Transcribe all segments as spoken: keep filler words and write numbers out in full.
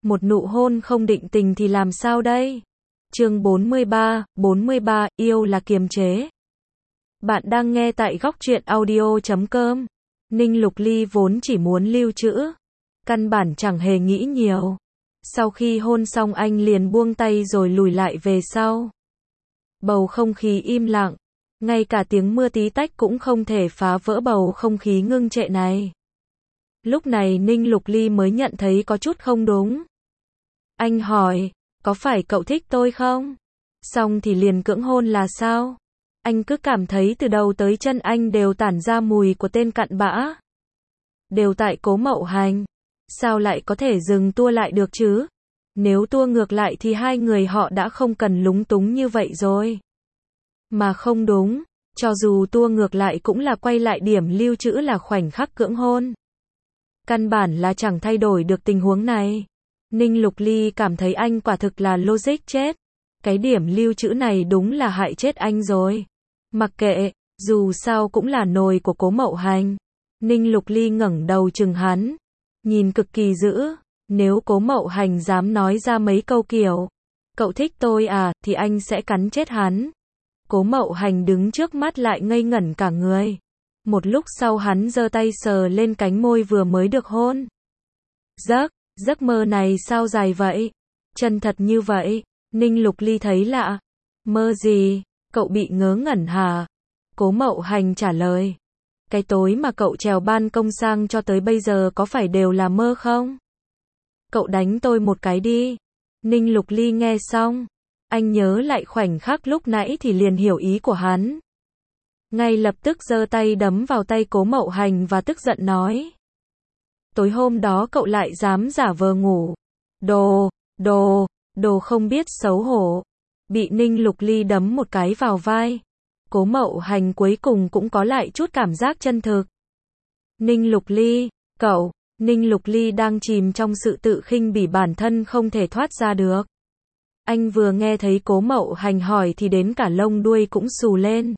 một nụ hôn không định tình thì làm sao đây? Chương bốn mươi ba, bốn mươi ba, yêu là kiềm chế. Bạn đang nghe tại góc truyện audio chấm com. Ninh Lục Ly vốn chỉ muốn lưu trữ, căn bản chẳng hề nghĩ nhiều. Sau khi hôn xong anh liền buông tay rồi lùi lại về sau. Bầu không khí im lặng, ngay cả tiếng mưa tí tách cũng không thể phá vỡ bầu không khí ngưng trệ này. Lúc này Ninh Lục Ly mới nhận thấy có chút không đúng. Anh hỏi, có phải cậu thích tôi không? Xong thì liền cưỡng hôn là sao? Anh cứ cảm thấy từ đầu tới chân anh đều tản ra mùi của tên cặn bã. Đều tại Cố Mậu Hành. Sao lại có thể dừng tua lại được chứ? Nếu tua ngược lại thì hai người họ đã không cần lúng túng như vậy rồi. Mà không đúng, cho dù tua ngược lại cũng là quay lại điểm lưu trữ là khoảnh khắc cưỡng hôn. Căn bản là chẳng thay đổi được tình huống này. Ninh Lục Ly cảm thấy anh quả thực là logic chết. Cái điểm lưu trữ này đúng là hại chết anh rồi. Mặc kệ, dù sao cũng là nồi của Cố Mậu Hành. Ninh Lục Ly ngẩng đầu chừng hắn, nhìn cực kỳ dữ. Nếu Cố Mậu Hành dám nói ra mấy câu kiểu, cậu thích tôi à, thì anh sẽ cắn chết hắn. Cố Mậu Hành đứng trước mắt lại ngây ngẩn cả người. Một lúc sau hắn giơ tay sờ lên cánh môi vừa mới được hôn. Giấc, giấc mơ này sao dài vậy? Chân thật như vậy. Ninh Lục Ly thấy lạ. Mơ gì? Cậu bị ngớ ngẩn hả? Cố Mậu Hành trả lời. Cái tối mà cậu trèo ban công sang cho tới bây giờ có phải đều là mơ không? Cậu đánh tôi một cái đi. Ninh Lục Ly nghe xong, anh nhớ lại khoảnh khắc lúc nãy thì liền hiểu ý của hắn. Ngay lập tức giơ tay đấm vào tay Cố Mậu Hành và tức giận nói. Tối hôm đó cậu lại dám giả vờ ngủ. Đồ, đồ, đồ không biết xấu hổ. Bị Ninh Lục Ly đấm một cái vào vai. Cố Mậu Hành cuối cùng cũng có lại chút cảm giác chân thực. Ninh Lục Ly, cậu, Ninh Lục Ly đang chìm trong sự tự khinh bỉ bản thân không thể thoát ra được. Anh vừa nghe thấy Cố Mậu Hành hỏi thì đến cả lông đuôi cũng xù lên.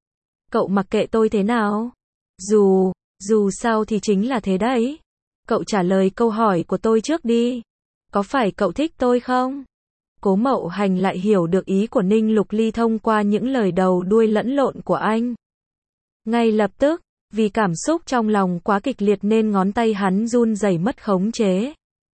Cậu mặc kệ tôi thế nào? Dù, dù sao thì chính là thế đấy. Cậu trả lời câu hỏi của tôi trước đi. Có phải cậu thích tôi không? Cố Mậu Hành lại hiểu được ý của Ninh Lục Ly thông qua những lời đầu đuôi lẫn lộn của anh. Ngay lập tức, vì cảm xúc trong lòng quá kịch liệt nên ngón tay hắn run rẩy mất khống chế.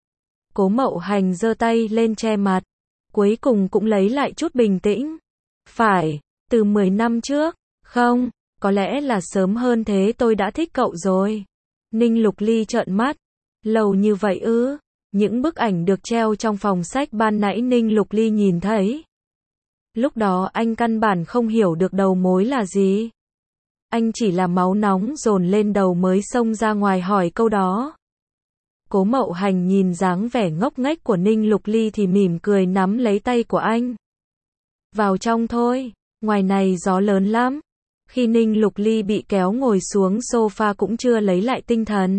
Cố Mậu Hành giơ tay lên che mặt, cuối cùng cũng lấy lại chút bình tĩnh. Phải, từ mười năm trước, không, có lẽ là sớm hơn thế tôi đã thích cậu rồi. Ninh Lục Ly trợn mắt, lâu như vậy ư? Những bức ảnh được treo trong phòng sách ban nãy Ninh Lục Ly nhìn thấy. Lúc đó anh căn bản không hiểu được đầu mối là gì. Anh chỉ là máu nóng dồn lên đầu mới xông ra ngoài hỏi câu đó. Cố Mậu Hành nhìn dáng vẻ ngốc nghếch của Ninh Lục Ly thì mỉm cười nắm lấy tay của anh. Vào trong thôi, ngoài này gió lớn lắm. Khi Ninh Lục Ly bị kéo ngồi xuống sofa cũng chưa lấy lại tinh thần.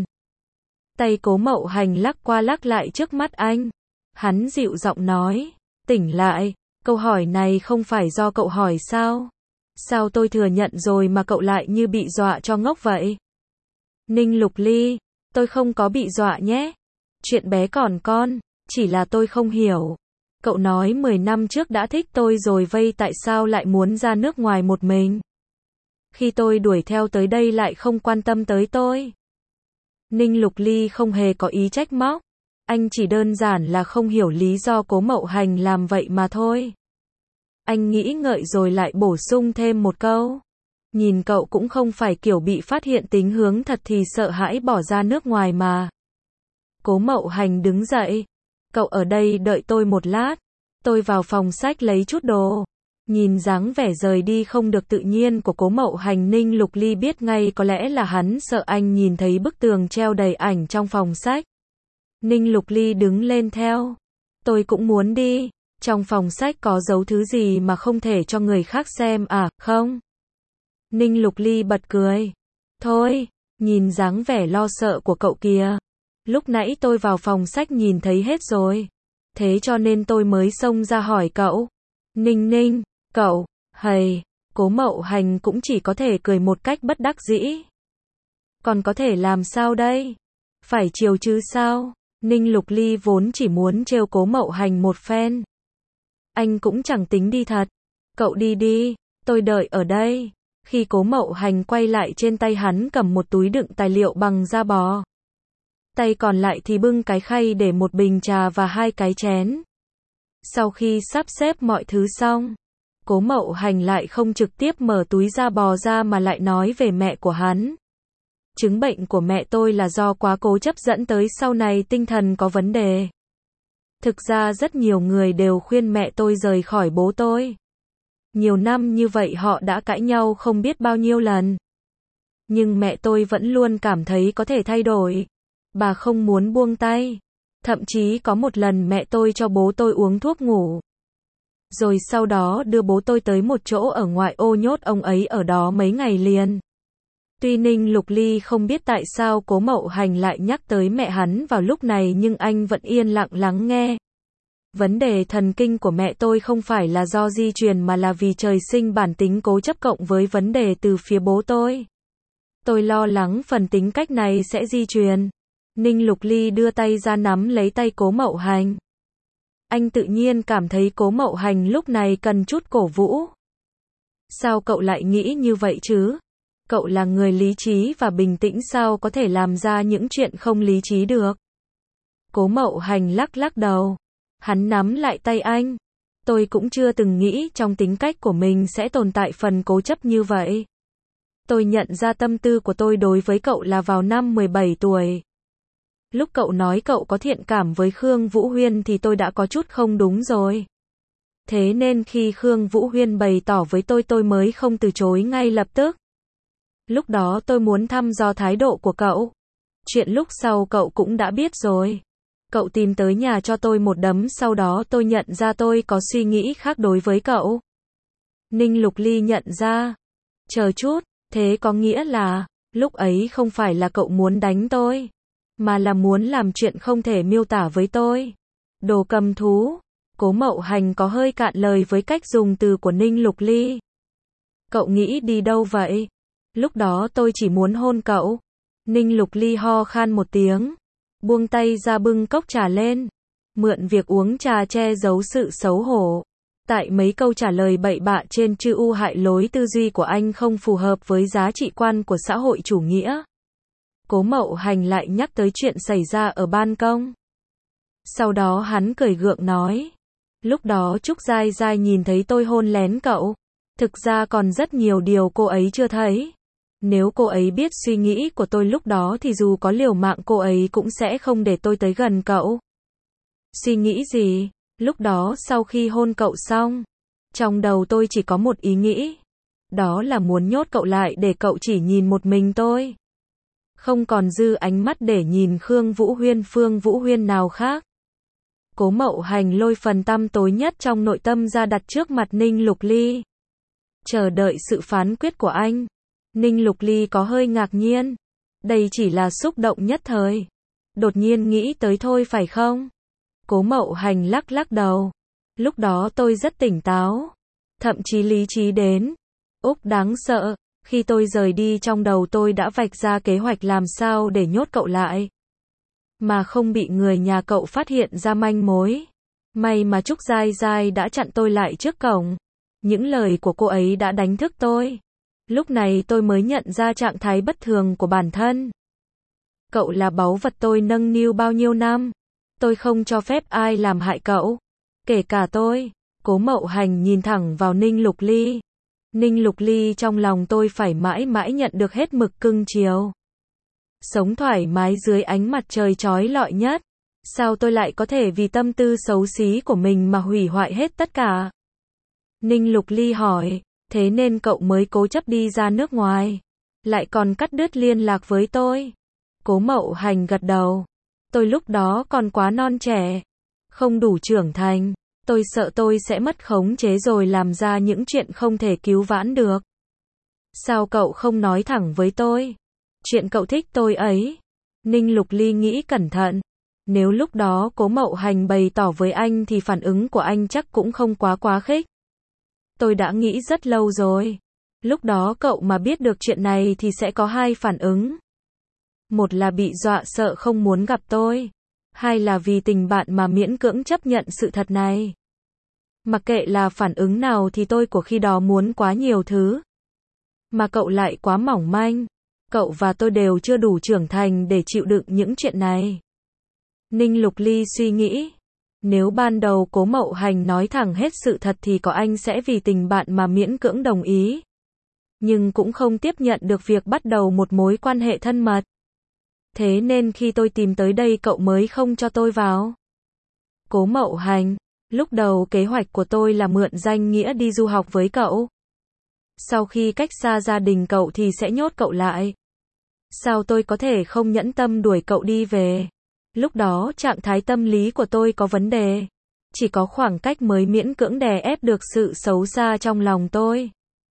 Tay Cố Mậu Hành lắc qua lắc lại trước mắt anh. Hắn dịu giọng nói, tỉnh lại, câu hỏi này không phải do cậu hỏi sao? Sao tôi thừa nhận rồi mà cậu lại như bị dọa cho ngốc vậy? Ninh Lục Ly, tôi không có bị dọa nhé. Chuyện bé còn con, chỉ là tôi không hiểu. Cậu nói mười năm trước đã thích tôi rồi vây tại sao lại muốn ra nước ngoài một mình? Khi tôi đuổi theo tới đây lại không quan tâm tới tôi. Ninh Lục Ly không hề có ý trách móc. Anh chỉ đơn giản là không hiểu lý do Cố Mậu Hành làm vậy mà thôi. Anh nghĩ ngợi rồi lại bổ sung thêm một câu. Nhìn cậu cũng không phải kiểu bị phát hiện tính hướng thật thì sợ hãi bỏ ra nước ngoài mà. Cố Mậu Hành đứng dậy. Cậu ở đây đợi tôi một lát. Tôi vào phòng sách lấy chút đồ. Nhìn dáng vẻ rời đi không được tự nhiên của Cố Mậu Hành, Ninh Lục Ly biết ngay có lẽ là hắn sợ anh nhìn thấy bức tường treo đầy ảnh trong phòng sách. Ninh Lục Ly đứng lên theo. Tôi cũng muốn đi. Trong phòng sách có giấu thứ gì mà không thể cho người khác xem à, không? Ninh Lục Ly bật cười. Thôi, nhìn dáng vẻ lo sợ của cậu kìa. Lúc nãy tôi vào phòng sách nhìn thấy hết rồi. Thế cho nên tôi mới xông ra hỏi cậu. Ninh Ninh, cậu, hầy, Cố Mậu Hành cũng chỉ có thể cười một cách bất đắc dĩ. Còn có thể làm sao đây? Phải chiều chứ sao? Ninh Lục Ly vốn chỉ muốn trêu Cố Mậu Hành một phen. Anh cũng chẳng tính đi thật. Cậu đi đi, tôi đợi ở đây. Khi Cố Mậu Hành quay lại, trên tay hắn cầm một túi đựng tài liệu bằng da bò. Tay còn lại thì bưng cái khay để một bình trà và hai cái chén. Sau khi sắp xếp mọi thứ xong, Cố Mậu Hành lại không trực tiếp mở túi da bò ra mà lại nói về mẹ của hắn. Chứng bệnh của mẹ tôi là do quá cố chấp dẫn tới sau này tinh thần có vấn đề. Thực ra rất nhiều người đều khuyên mẹ tôi rời khỏi bố tôi. Nhiều năm như vậy họ đã cãi nhau không biết bao nhiêu lần. Nhưng mẹ tôi vẫn luôn cảm thấy có thể thay đổi. Bà không muốn buông tay. Thậm chí có một lần mẹ tôi cho bố tôi uống thuốc ngủ. Rồi sau đó đưa bố tôi tới một chỗ ở ngoại ô nhốt ông ấy ở đó mấy ngày liền. Tuy Ninh Lục Ly không biết tại sao Cố Mậu Hành lại nhắc tới mẹ hắn vào lúc này, nhưng anh vẫn yên lặng lắng nghe. Vấn đề thần kinh của mẹ tôi không phải là do di truyền mà là vì trời sinh bản tính cố chấp cộng với vấn đề từ phía bố tôi. Tôi lo lắng phần tính cách này sẽ di truyền. Ninh Lục Ly đưa tay ra nắm lấy tay Cố Mậu Hành. Anh tự nhiên cảm thấy Cố Mậu Hành lúc này cần chút cổ vũ. Sao cậu lại nghĩ như vậy chứ? Cậu là người lý trí và bình tĩnh, sao có thể làm ra những chuyện không lý trí được? Cố Mậu Hành lắc lắc đầu. Hắn nắm lại tay anh. Tôi cũng chưa từng nghĩ trong tính cách của mình sẽ tồn tại phần cố chấp như vậy. Tôi nhận ra tâm tư của tôi đối với cậu là vào năm mười bảy tuổi. Lúc cậu nói cậu có thiện cảm với Khương Vũ Huyên thì tôi đã có chút không đúng rồi. Thế nên khi Khương Vũ Huyên bày tỏ với tôi, tôi mới không từ chối ngay lập tức. Lúc đó tôi muốn thăm dò thái độ của cậu. Chuyện lúc sau cậu cũng đã biết rồi. Cậu tìm tới nhà cho tôi một đấm, sau đó tôi nhận ra tôi có suy nghĩ khác đối với cậu. Ninh Lục Ly nhận ra. Chờ chút, thế có nghĩa là, lúc ấy không phải là cậu muốn đánh tôi, mà là muốn làm chuyện không thể miêu tả với tôi. Đồ cầm thú. Cố Mậu Hành có hơi cạn lời với cách dùng từ của Ninh Lục Ly. Cậu nghĩ đi đâu vậy? Lúc đó tôi chỉ muốn hôn cậu. Ninh Lục Ly ho khan một tiếng. Buông tay ra bưng cốc trà lên. Mượn việc uống trà che giấu sự xấu hổ. Tại mấy câu trả lời bậy bạ trên chư u hại lối tư duy của anh không phù hợp với giá trị quan của xã hội chủ nghĩa. Cố Mậu Hành lại nhắc tới chuyện xảy ra ở ban công. Sau đó hắn cười gượng nói. Lúc đó Trúc Giai Giai nhìn thấy tôi hôn lén cậu. Thực ra còn rất nhiều điều cô ấy chưa thấy. Nếu cô ấy biết suy nghĩ của tôi lúc đó thì dù có liều mạng cô ấy cũng sẽ không để tôi tới gần cậu. Suy nghĩ gì? Lúc đó sau khi hôn cậu xong, trong đầu tôi chỉ có một ý nghĩ. Đó là muốn nhốt cậu lại để cậu chỉ nhìn một mình tôi. Không còn dư ánh mắt để nhìn Khương Vũ Huyên, Phương Vũ Huyên nào khác. Cố Mậu Hành lôi phần tăm tối nhất trong nội tâm ra đặt trước mặt Ninh Lục Ly. Chờ đợi sự phán quyết của anh. Ninh Lục Ly có hơi ngạc nhiên. Đây chỉ là xúc động nhất thời. Đột nhiên nghĩ tới thôi phải không? Cố Mậu Hành lắc lắc đầu. Lúc đó tôi rất tỉnh táo. Thậm chí lý trí đến. Úc đáng sợ. Khi tôi rời đi trong đầu tôi đã vạch ra kế hoạch làm sao để nhốt cậu lại. Mà không bị người nhà cậu phát hiện ra manh mối. May mà Trúc Giai Giai đã chặn tôi lại trước cổng. Những lời của cô ấy đã đánh thức tôi. Lúc này tôi mới nhận ra trạng thái bất thường của bản thân. Cậu là báu vật tôi nâng niu bao nhiêu năm. Tôi không cho phép ai làm hại cậu. Kể cả tôi. Cố Mậu Hành nhìn thẳng vào Ninh Lục Ly. Ninh Lục Ly trong lòng tôi phải mãi mãi nhận được hết mực cưng chiều. Sống thoải mái dưới ánh mặt trời chói lọi nhất. Sao tôi lại có thể vì tâm tư xấu xí của mình mà hủy hoại hết tất cả? Ninh Lục Ly hỏi. Thế nên cậu mới cố chấp đi ra nước ngoài. Lại còn cắt đứt liên lạc với tôi. Cố Mậu Hành gật đầu. Tôi lúc đó còn quá non trẻ. Không đủ trưởng thành. Tôi sợ tôi sẽ mất khống chế rồi làm ra những chuyện không thể cứu vãn được. Sao cậu không nói thẳng với tôi? Chuyện cậu thích tôi ấy. Ninh Lục Ly nghĩ cẩn thận. Nếu lúc đó Cố Mậu Hành bày tỏ với anh thì phản ứng của anh chắc cũng không quá quá khích. Tôi đã nghĩ rất lâu rồi. Lúc đó cậu mà biết được chuyện này thì sẽ có hai phản ứng. Một là bị dọa sợ không muốn gặp tôi. Hay là vì tình bạn mà miễn cưỡng chấp nhận sự thật này? Mặc kệ là phản ứng nào thì tôi của khi đó muốn quá nhiều thứ. Mà cậu lại quá mỏng manh. Cậu và tôi đều chưa đủ trưởng thành để chịu đựng những chuyện này. Ninh Lục Ly suy nghĩ. Nếu ban đầu Cố Mậu Hành nói thẳng hết sự thật thì có anh sẽ vì tình bạn mà miễn cưỡng đồng ý. Nhưng cũng không tiếp nhận được việc bắt đầu một mối quan hệ thân mật. Thế nên khi tôi tìm tới đây cậu mới không cho tôi vào. Cố Mậu Hành, lúc đầu kế hoạch của tôi là mượn danh nghĩa đi du học với cậu. Sau khi cách xa gia đình cậu thì sẽ nhốt cậu lại. Sao tôi có thể không nhẫn tâm đuổi cậu đi về? Lúc đó trạng thái tâm lý của tôi có vấn đề. Chỉ có khoảng cách mới miễn cưỡng đè ép được sự xấu xa trong lòng tôi.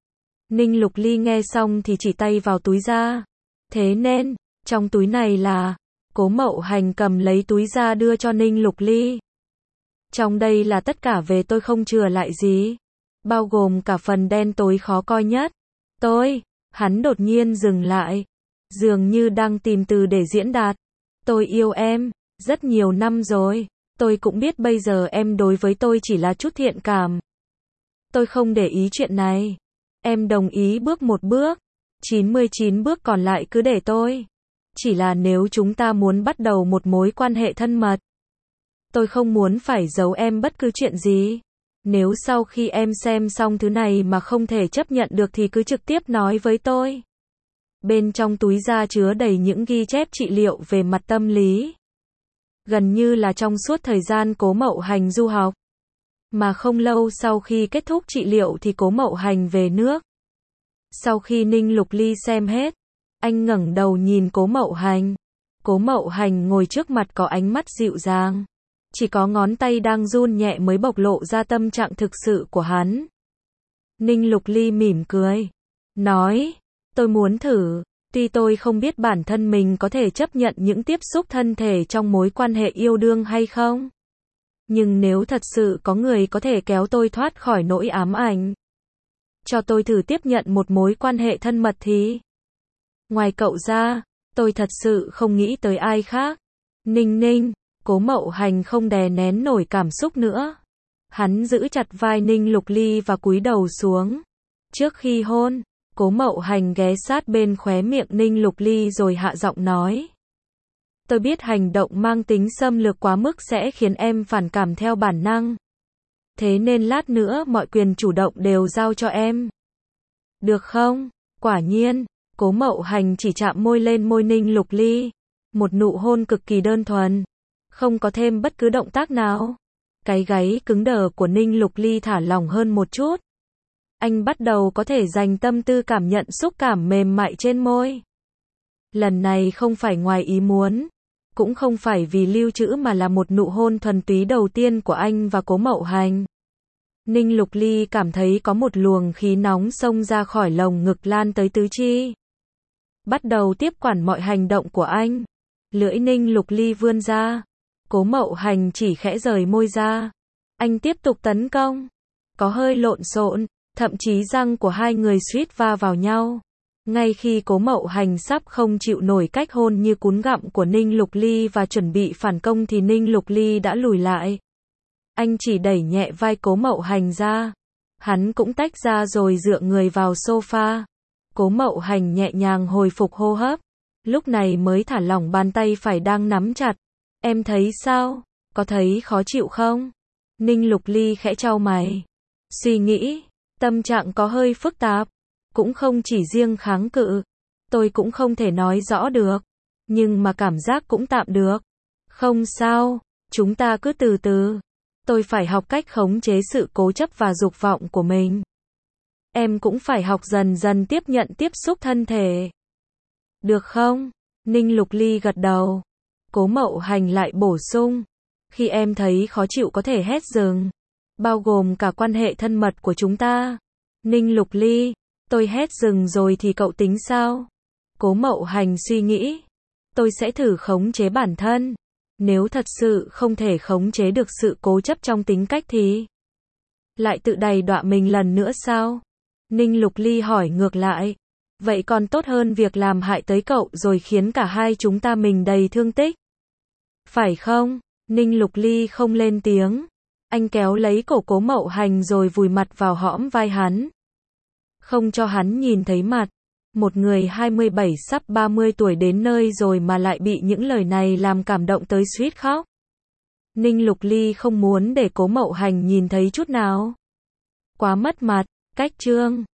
Ninh Lục Ly nghe xong thì chỉ tay vào túi ra. Thế nên, trong túi này là... Cố Mậu Hành cầm lấy túi ra đưa cho Ninh Lục Ly. Trong đây là tất cả về tôi không chừa lại gì. Bao gồm cả phần đen tối khó coi nhất. Tôi, hắn đột nhiên dừng lại. Dường như đang tìm từ để diễn đạt. Tôi yêu em, rất nhiều năm rồi. Tôi cũng biết bây giờ em đối với tôi chỉ là chút thiện cảm. Tôi không để ý chuyện này. Em đồng ý bước một bước. chín mươi chín bước còn lại cứ để tôi. Chỉ là nếu chúng ta muốn bắt đầu một mối quan hệ thân mật. Tôi không muốn phải giấu em bất cứ chuyện gì. Nếu sau khi em xem xong thứ này mà không thể chấp nhận được thì cứ trực tiếp nói với tôi. Bên trong túi da chứa đầy những ghi chép trị liệu về mặt tâm lý. Gần như là trong suốt thời gian Cố Mậu Hành du học. Mà không lâu sau khi kết thúc trị liệu thì Cố Mậu Hành về nước. Sau khi Ninh Lục Ly xem hết, anh ngẩng đầu nhìn Cố Mậu Hành. Cố Mậu Hành ngồi trước mặt có ánh mắt dịu dàng. Chỉ có ngón tay đang run nhẹ mới bộc lộ ra tâm trạng thực sự của hắn. Ninh Lục Ly mỉm cười. Nói, tôi muốn thử. Tuy tôi không biết bản thân mình có thể chấp nhận những tiếp xúc thân thể trong mối quan hệ yêu đương hay không. Nhưng nếu thật sự có người có thể kéo tôi thoát khỏi nỗi ám ảnh. Cho tôi thử tiếp nhận một mối quan hệ thân mật thì. Ngoài cậu ra, tôi thật sự không nghĩ tới ai khác. Ninh Ninh. Cố Mậu Hành không đè nén nổi cảm xúc nữa. Hắn giữ chặt vai Ninh Lục Ly và cúi đầu xuống. Trước khi hôn, Cố Mậu Hành ghé sát bên khóe miệng Ninh Lục Ly rồi hạ giọng nói. Tôi biết hành động mang tính xâm lược quá mức sẽ khiến em phản cảm theo bản năng. Thế nên lát nữa mọi quyền chủ động đều giao cho em. Được không? Quả nhiên, Cố Mậu Hành chỉ chạm môi lên môi Ninh Lục Ly. Một nụ hôn cực kỳ đơn thuần. Không có thêm bất cứ động tác nào. Cái gáy cứng đờ của Ninh Lục Ly thả lỏng hơn một chút. Anh bắt đầu có thể dành tâm tư cảm nhận xúc cảm mềm mại trên môi. Lần này không phải ngoài ý muốn. Cũng không phải vì lưu trữ mà là một nụ hôn thuần túy đầu tiên của anh và Cố Mậu Hành. Ninh Lục Ly cảm thấy có một luồng khí nóng xông ra khỏi lồng ngực lan tới tứ chi. Bắt đầu tiếp quản mọi hành động của anh. Lưỡi Ninh Lục Ly vươn ra. Cố Mậu Hành chỉ khẽ rời môi ra. Anh tiếp tục tấn công. Có hơi lộn xộn, thậm chí răng của hai người suýt va vào nhau. Ngay khi Cố Mậu Hành sắp không chịu nổi cách hôn như cún gặm của Ninh Lục Ly và chuẩn bị phản công thì Ninh Lục Ly đã lùi lại. Anh chỉ đẩy nhẹ vai Cố Mậu Hành ra. Hắn cũng tách ra rồi dựa người vào sofa. Cố Mậu Hành nhẹ nhàng hồi phục hô hấp. Lúc này mới thả lỏng bàn tay phải đang nắm chặt. Em thấy sao? Có thấy khó chịu không? Ninh Lục Ly khẽ chau mày. Suy nghĩ, tâm trạng có hơi phức tạp. Cũng không chỉ riêng kháng cự. Tôi cũng không thể nói rõ được. Nhưng mà cảm giác cũng tạm được. Không sao, chúng ta cứ từ từ. Tôi phải học cách khống chế sự cố chấp và dục vọng của mình. Em cũng phải học dần dần tiếp nhận tiếp xúc thân thể. Được không? Ninh Lục Ly gật đầu. Cố Mậu Hành lại bổ sung. Khi em thấy khó chịu có thể hét dừng. Bao gồm cả quan hệ thân mật của chúng ta. Ninh Lục Ly. Tôi hét dừng rồi thì cậu tính sao? Cố Mậu Hành suy nghĩ. Tôi sẽ thử khống chế bản thân. Nếu thật sự không thể khống chế được sự cố chấp trong tính cách thì lại tự đày đọa mình lần nữa sao? Ninh Lục Ly hỏi ngược lại. Vậy còn tốt hơn việc làm hại tới cậu rồi khiến cả hai chúng ta mình đầy thương tích. Phải không? Ninh Lục Ly không lên tiếng. Anh kéo lấy cổ Cố Mậu Hành rồi vùi mặt vào hõm vai hắn. Không cho hắn nhìn thấy mặt. Một người hai mươi bảy sắp ba mươi tuổi đến nơi rồi mà lại bị những lời này làm cảm động tới suýt khóc. Ninh Lục Ly không muốn để Cố Mậu Hành nhìn thấy chút nào. Quá mất mặt. Cách chương